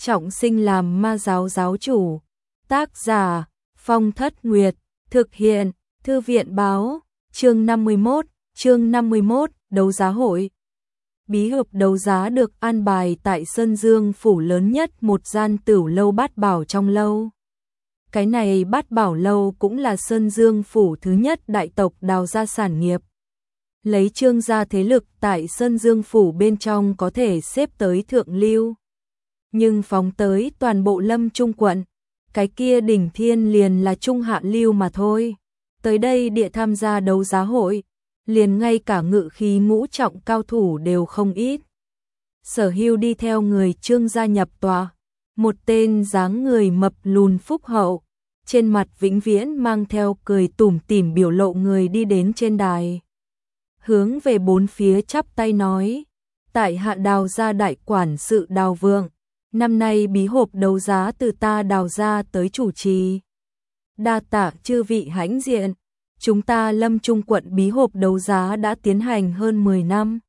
trọng sinh làm ma giáo giáo chủ. Tác giả, Phong Thất Nguyệt, thực hiện, Thư viện báo, chương 51, đấu giá hội. Bí hộp đấu giá được an bài tại Sơn Dương phủ lớn nhất một gian tửu lâu Bát Bảo trong lâu. Cái này Bát Bảo lâu cũng là Sơn Dương phủ thứ nhất đại tộc Đào gia sản nghiệp. Lấy Trương gia thế lực tại Sơn Dương phủ bên trong có thể xếp tới thượng lưu. Nhưng phóng tới toàn bộ Lâm Trung quận, cái kia Đỉnh Thiên liền là trung hạ lưu mà thôi. Tới đây địa tham gia đấu giá hội, liền ngay cả ngự khí ngũ trọng cao thủ đều không ít. Sở Hưu đi theo người Trương gia nhập tòa, một tên dáng người mập lùn phúc hậu, trên mặt vĩnh viễn mang theo cười tủm tỉm biểu lộ người đi đến trên đài. Hướng về bốn phía chắp tay nói, tại hạ Đào gia đại quản sự Đào Vượng, năm nay bí hộp đấu giá từ ta Đào gia tới chủ trì. Đa tạ chư vị hãnh diện, chúng ta Lâm Trung quận bí hộp đấu giá đã tiến hành hơn 10 năm.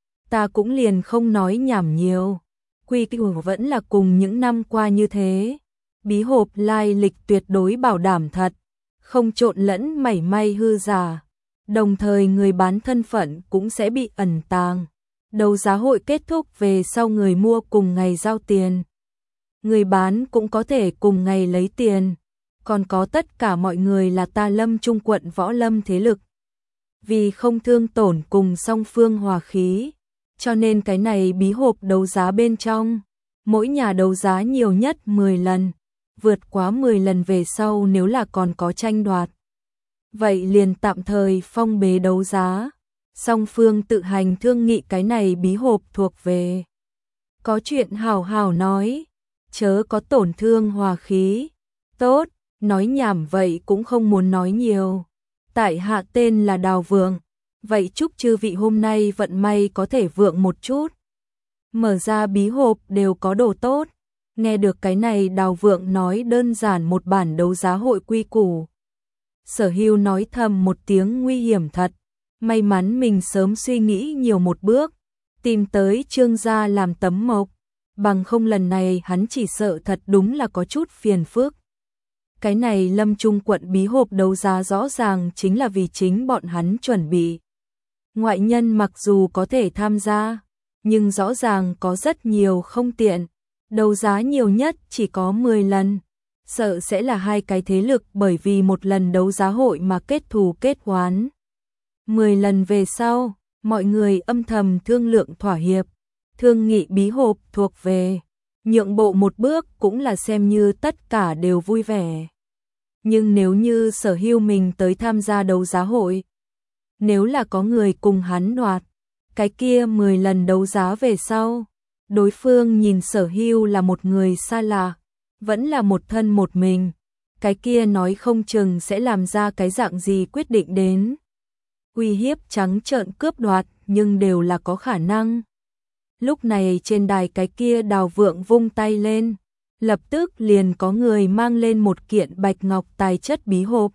Ta cũng liền không nói nhảm nhiều, quy củ vẫn là cùng những năm qua như thế. Bí hộp lai lịch tuyệt đối bảo đảm thật, không trộn lẫn mảy may hư giả. Đồng thời người bán thân phận cũng sẽ bị ẩn tàng. Đấu giá hội kết thúc về sau người mua cùng ngày giao tiền. Người bán cũng có thể cùng ngày lấy tiền. Còn có tất cả mọi người là ta Lâm Trung quận võ lâm thế lực. Vì không thương tổn cùng song phương hòa khí, cho nên cái này bí hộp đấu giá bên trong, mỗi nhà đấu giá nhiều nhất 10 lần. Vượt quá 10 lần về sau nếu là còn có tranh đoạt, vậy liền tạm thời phong bế đấu giá, song phương tự hành thương nghị cái này bí hộp thuộc về. Có chuyện hào hào nói, chớ có tổn thương hòa khí. Tốt, nói nhảm vậy cũng không muốn nói nhiều. Tại hạ tên là Đào Vượng, vậy chúc chư vị hôm nay vận may có thể vượng một chút. Mở ra bí hộp đều có đồ tốt. Nghe được cái này Đào Vượng nói đơn giản một bản đấu giá hội quy củ. Sở Hưu nói thầm một tiếng nguy hiểm thật, may mắn mình sớm suy nghĩ nhiều một bước, tìm tới Trương gia làm tấm mộc, bằng không lần này hắn chỉ sợ thật đúng là có chút phiền phức. Cái này Lâm Trung quận bí hộp đấu giá rõ ràng chính là vì chính bọn hắn chuẩn bị. Ngoại nhân mặc dù có thể tham gia, nhưng rõ ràng có rất nhiều không tiện. Đấu giá nhiều nhất chỉ có 10 lần, sợ sẽ là hai cái thế lực bởi vì một lần đấu giá hội mà kết thù kết oán. 10 lần về sau, mọi người âm thầm thương lượng thỏa hiệp, thương nghị bí hộp thuộc về, nhượng bộ một bước cũng là xem như tất cả đều vui vẻ. Nhưng nếu như Sở Hưu mình tới tham gia đấu giá hội, nếu là có người cùng hắn đoạt, cái kia 10 lần đấu giá về sau, đối phương nhìn Sở Hưu là một người xa lạ, vẫn là một thân một mình, cái kia nói không chừng sẽ làm ra cái dạng gì quyết định đến. Uy hiếp trắng trợn cướp đoạt nhưng đều là có khả năng. Lúc này trên đài cái kia Đào Vượng vung tay lên, lập tức liền có người mang lên một kiện bạch ngọc tài chất bí hộp.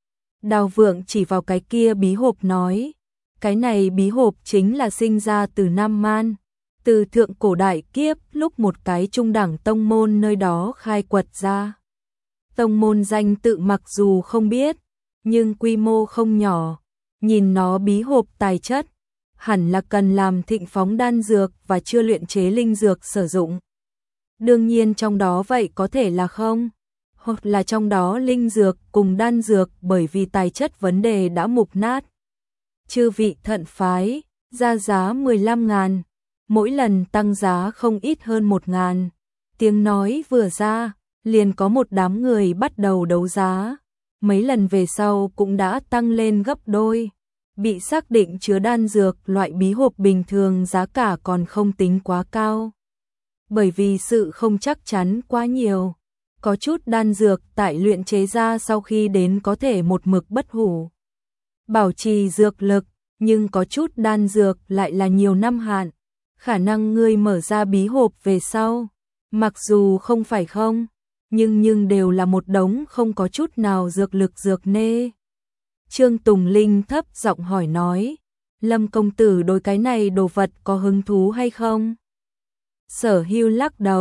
Đào Vượng chỉ vào cái kia bí hộp nói, cái này bí hộp chính là sinh ra từ Nam Man. Từ thượng cổ đại kiếp lúc một cái trung đẳng tông môn nơi đó khai quật ra. Tông môn danh tự mặc dù không biết, nhưng quy mô không nhỏ. Nhìn nó bí hộp tài chất, hẳn là cần làm thịnh phóng đan dược và chưa luyện chế linh dược sử dụng. Đương nhiên trong đó vậy có thể là không, hoặc là trong đó linh dược cùng đan dược bởi vì tài chất vấn đề đã mục nát. Chư vị thận phái, ra giá 15.000. Mỗi lần tăng giá không ít hơn 1.000. Tiếng nói vừa ra, liền có một đám người bắt đầu đấu giá. Mấy lần về sau cũng đã tăng lên gấp đôi. Bị xác định chứa đan dược loại bí hộp bình thường giá cả còn không tính quá cao. Bởi vì sự không chắc chắn quá nhiều. Có chút đan dược tại luyện chế ra sau khi đến có thể một mực bất hủ, bảo trì dược lực, nhưng có chút đan dược lại là nhiều năm hạn. Khả năng ngươi mở ra bí hộp về sau, mặc dù không phải không, nhưng đều là một đống không có chút nào dược lực dược nê. Trương Tùng Linh thấp giọng hỏi nói, Lâm công tử đối cái này đồ vật có hứng thú hay không? Sở Hưu lắc đầu,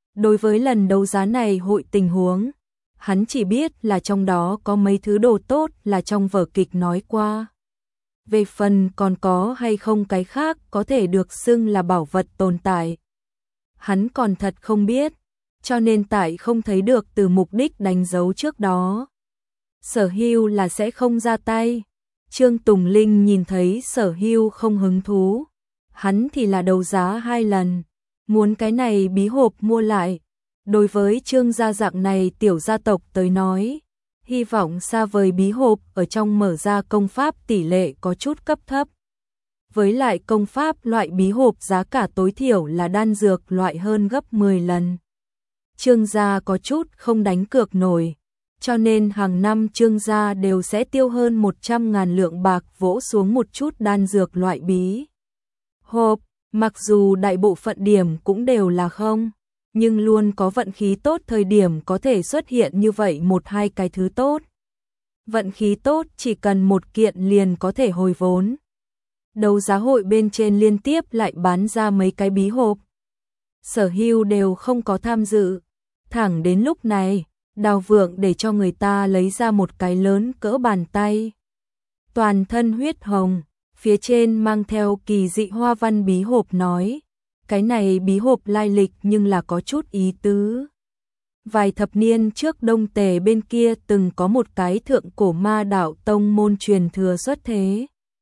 Đối với lần đấu giá này hội tình huống, hắn chỉ biết là trong đó có mấy thứ đồ tốt là trong vở kịch nói qua. Về phần còn có hay không cái khác có thể được xưng là bảo vật tồn tại, hắn còn thật không biết, cho nên tại không thấy được từ mục đích đánh dấu trước đó. Sở Hưu là sẽ không ra tay. Trương Tùng Linh nhìn thấy Sở Hưu không hứng thú, hắn thì là đấu giá 2 lần, muốn cái này bí hộp mua lại. Đối với Trương gia dạng này tiểu gia tộc tới nói, hy vọng xa vời bí hộp ở trong mở ra công pháp tỷ lệ có chút cấp thấp. Với lại công pháp loại bí hộp giá cả tối thiểu là đan dược loại hơn gấp 10 lần. Trương gia có chút không đánh cược nổi, cho nên hàng năm Trương gia đều sẽ tiêu hơn 100.000 lượng bạc vỗ xuống một chút đan dược loại bí hộp, mặc dù đại bộ phận điểm cũng đều là không, nhưng luôn có vận khí tốt thời điểm có thể xuất hiện như vậy 1-2 cái thứ tốt. Vận khí tốt chỉ cần một kiện liền có thể hồi vốn. Đấu giá hội bên trên liên tiếp lại bán ra mấy cái bí hộp. Sở Hưu đều không có tham dự. Thẳng đến lúc này, Đào Vượng để cho người ta lấy ra một cái lớn cỡ bàn tay. Toàn thân huyết hồng, phía trên mang theo kỳ dị hoa văn bí hộp nói. Cái này bí hộp lai lịch nhưng là có chút ý tứ. Vài thập niên trước Đông Tề bên kia từng có một cái thượng cổ ma đạo tông môn truyền thừa xuất thế.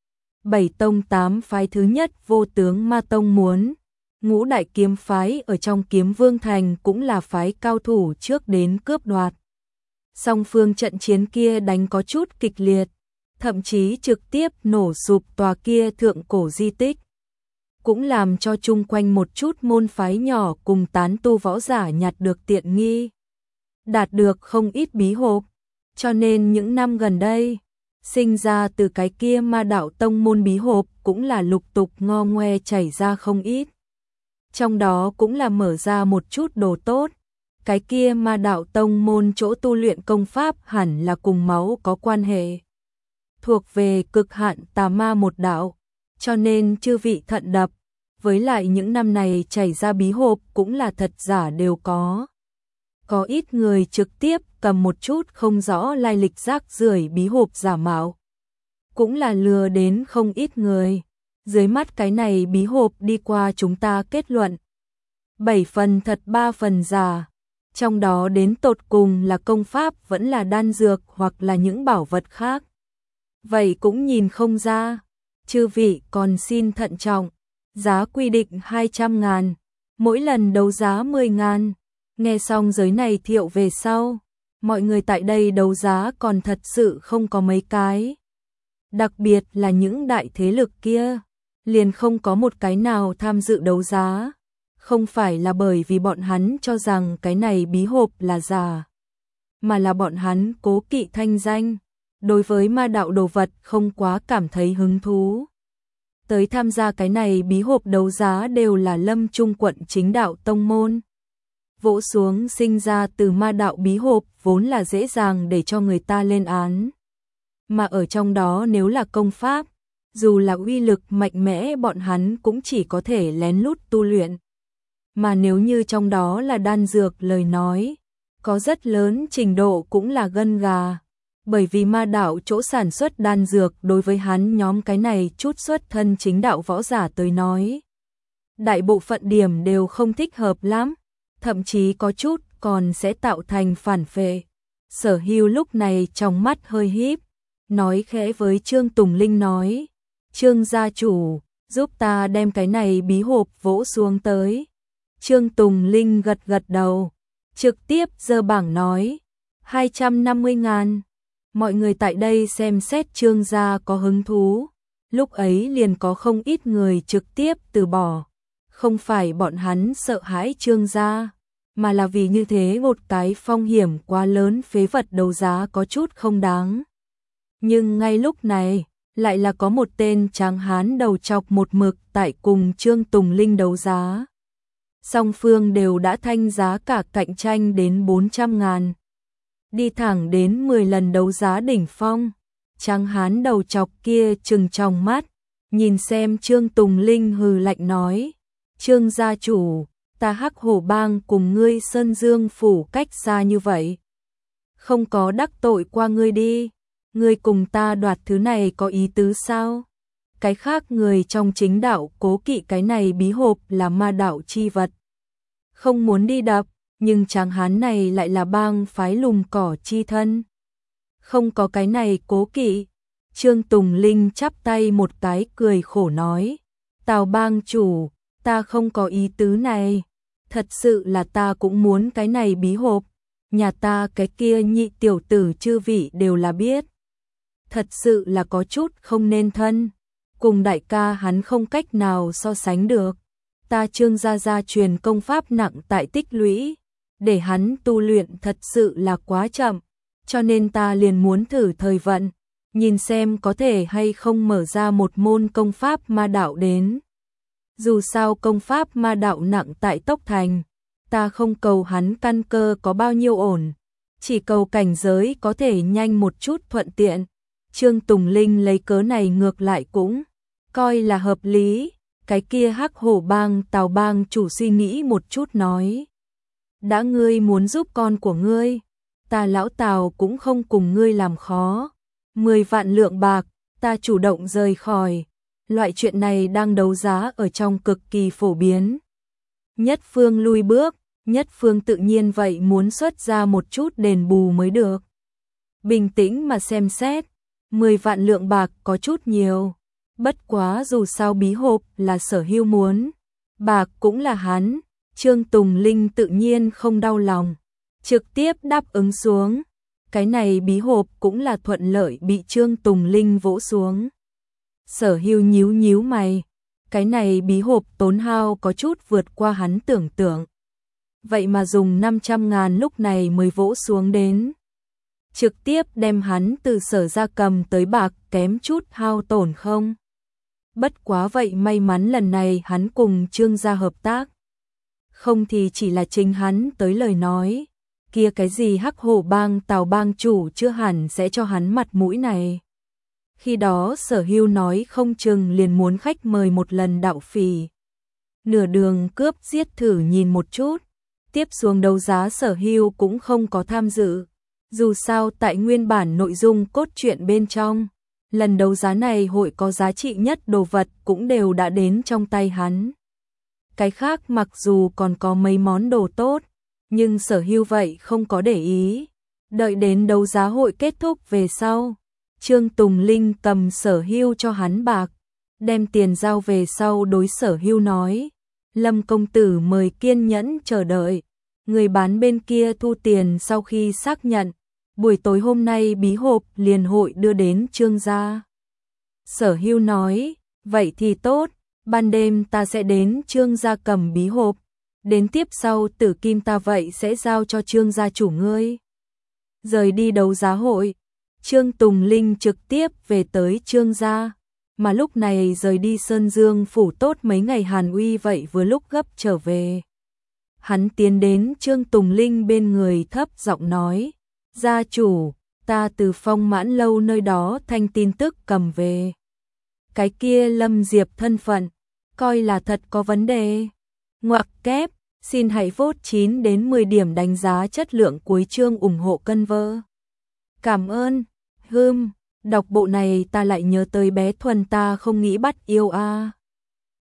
7 tông 8 phái thứ nhất vô tướng ma tông muốn. Ngũ đại kiếm phái ở trong Kiếm Vương Thành cũng là phái cao thủ trước đến cướp đoạt. Song phương trận chiến kia đánh có chút kịch liệt, thậm chí trực tiếp nổ sụp tòa kia thượng cổ di tích. Cũng làm cho chung quanh một chút môn phái nhỏ cùng tán tu võ giả nhặt được tiện nghi. Đạt được không ít bí hộp, cho nên những năm gần đây, sinh ra từ cái kia ma đạo tông môn bí hộp cũng là lục tục ngo ngoe chảy ra không ít. Trong đó cũng là mở ra một chút đồ tốt. Cái kia ma đạo tông môn chỗ tu luyện công pháp hẳn là cùng máu có quan hệ. Thuộc về cực hạn tà ma một đạo, cho nên chư vị thận đập. Với lại những năm này chảy ra bí hộp cũng là thật giả đều có. Có ít người trực tiếp cầm một chút không rõ lai lịch rác rưởi bí hộp giả mạo. Cũng là lừa đến không ít người. Dưới mắt cái này bí hộp đi qua chúng ta kết luận. 7 phần thật 3 phần giả. Trong đó đến tột cùng là công pháp vẫn là đan dược hoặc là những bảo vật khác. Vậy cũng nhìn không ra. Chư vị còn xin thận trọng. Giá quy định 200.000. Mỗi lần đấu giá 10.000. Nghe xong giới này thiệu về sau. Mọi người tại đây đấu giá còn thật sự không có mấy cái. Đặc biệt là những đại thế lực kia. Liền không có một cái nào tham dự đấu giá. Không phải là bởi vì bọn hắn cho rằng cái này bí hộp là giả, mà là bọn hắn cố kỵ thanh danh, đối với ma đạo đồ vật không quá cảm thấy hứng thú. Tới tham gia cái này bí hộp đấu giá đều là Lâm Trung quận chính đạo tông môn. Vỗ xuống sinh ra từ ma đạo bí hộp vốn là dễ dàng để cho người ta lên án. Mà ở trong đó nếu là công pháp, dù là uy lực mạnh mẽ bọn hắn cũng chỉ có thể lén lút tu luyện. Mà nếu như trong đó là đan dược lời nói, có rất lớn trình độ cũng là gân gà. Bởi vì ma đạo chỗ sản xuất đan dược đối với hắn nhóm cái này chút xuất thân chính đạo võ giả tới nói. Đại bộ phận điểm đều không thích hợp lắm, thậm chí có chút còn sẽ tạo thành phản phệ. Sở Hưu lúc này trong mắt hơi híp, nói khẽ với Trương Tùng Linh nói, Trương gia chủ, giúp ta đem cái này bí hộp vỗ xuống tới. Trương Tùng Linh gật gật đầu, trực tiếp giơ bảng nói, 250.000. Mọi người tại đây xem xét Trương gia có hứng thú, lúc ấy liền có không ít người trực tiếp từ bỏ. Không phải bọn hắn sợ hãi Trương gia, mà là vì như thế một cái phong hiểm quá lớn phế vật đấu giá có chút không đáng. Nhưng ngay lúc này, lại là có một tên tráng hán đầu chọc một mực tại cùng Trương Tùng Linh đấu giá. Song phương đều đã thanh giá cả cạnh tranh đến 400.000. Đi thẳng đến 10 lần đấu giá đỉnh phong. Tráng hán đầu chọc kia trừng tròng mắt, nhìn xem Trương Tùng Linh hừ lạnh nói, Trương gia chủ, ta Hắc Hổ Bang cùng ngươi Sơn Dương phủ cách xa như vậy. Không có đắc tội qua ngươi đi, ngươi cùng ta đoạt thứ này có ý tứ sao? Cái khác người trong chính đạo cố kỵ cái này bí hộp là ma đạo chi vật. Không muốn đi đập, nhưng tráng hán này lại là bang phái lùng cỏ chi thân. Không có cái này cố kỵ. Trương Tùng Linh chắp tay một cái cười khổ nói. Tào bang chủ, ta không có ý tứ này. Thật sự là ta cũng muốn cái này bí hộp. Nhà ta cái kia nhị tiểu tử chư vị đều là biết. Thật sự là có chút không nên thân. Cùng đại ca hắn không cách nào so sánh được. Ta Trương gia truyền công pháp nặng tại tích lũy. Để hắn tu luyện thật sự là quá chậm. Cho nên ta liền muốn thử thời vận. Nhìn xem có thể hay không mở ra một môn công pháp ma đạo đến. Dù sao công pháp ma đạo nặng tại Tốc Thành. Ta không cầu hắn căn cơ có bao nhiêu ổn. Chỉ cầu cảnh giới có thể nhanh một chút thuận tiện. Trương Tùng Linh lấy cớ này ngược lại cũng coi là hợp lý. Cái kia Hắc Hổ Bang Tào bang chủ suy nghĩ một chút nói. Đã ngươi muốn giúp con của ngươi, ta lão Tào cũng không cùng ngươi làm khó. 10 vạn lượng bạc, ta chủ động rời khỏi. Loại chuyện này đang đấu giá ở trong cực kỳ phổ biến. Nhất phương lui bước, nhất phương tự nhiên vậy muốn xuất ra một chút đền bù mới được. Bình tĩnh mà xem xét, 10 vạn lượng bạc có chút nhiều. Bất quá dù sao bí hộp là Sở Hưu muốn, bạc cũng là hắn. Trương Tùng Linh tự nhiên không đau lòng, trực tiếp đáp ứng xuống. Cái này bí hộp cũng là thuận lợi bị Trương Tùng Linh vỗ xuống. Sở Hưu nhíu nhíu mày, cái này bí hộp tốn hao có chút vượt qua hắn tưởng tượng. Vậy mà dùng 500.000 lúc này mới vỗ xuống đến. Trực tiếp đem hắn từ Sở gia cầm tới bạc kém chút hao tổn không? Bất quá vậy may mắn lần này hắn cùng Trương gia hợp tác. Không thì chỉ là chính hắn tới lời nói. Kia cái gì Hắc Hổ Bang Tào bang chủ chưa hẳn sẽ cho hắn mặt mũi này. Khi đó Sở Hưu nói không chừng liền muốn khách mời một lần đạo phỉ. Nửa đường cướp giết thử nhìn một chút. Tiếp xuống đấu giá Sở Hưu cũng không có tham dự. Dù sao tại nguyên bản nội dung cốt truyện bên trong, lần đấu giá này hội có giá trị nhất đồ vật cũng đều đã đến trong tay hắn. Cái khác mặc dù còn có mấy món đồ tốt, nhưng Sở Hưu vậy không có để ý. Đợi đến đấu giá hội kết thúc về sau, Trương Tùng Linh cầm Sở Hưu cho hắn bạc, đem tiền giao về sau đối Sở Hưu nói. Lâm công tử mời kiên nhẫn chờ đợi. Người bán bên kia thu tiền sau khi xác nhận. Buổi tối hôm nay bí hộp liền hội đưa đến Trương gia. Sở Hưu nói, vậy thì tốt, ban đêm ta sẽ đến Trương gia cầm bí hộp. Đến tiếp sau Tử Kim ta vậy sẽ giao cho Trương gia chủ ngươi. Rời đi đấu giá hội, Trương Tùng Linh trực tiếp về tới Trương gia. Mà lúc này rời đi Sơn Dương phủ tốt mấy ngày Hàn Uy vậy vừa lúc gấp trở về. Hắn tiến đến Trương Tùng Linh bên người thấp giọng nói, gia chủ, ta từ Phong Mãn lâu nơi đó thanh tin tức cầm về. Cái kia Lâm Diệp thân phận, coi là thật có vấn đề. Ngoặc kép, xin hãy vote 9 đến 10 điểm đánh giá chất lượng cuối chương ủng hộ cân vơ. Cảm ơn, đọc bộ này ta lại nhớ tới bé Thuần ta không nghĩ bắt yêu a.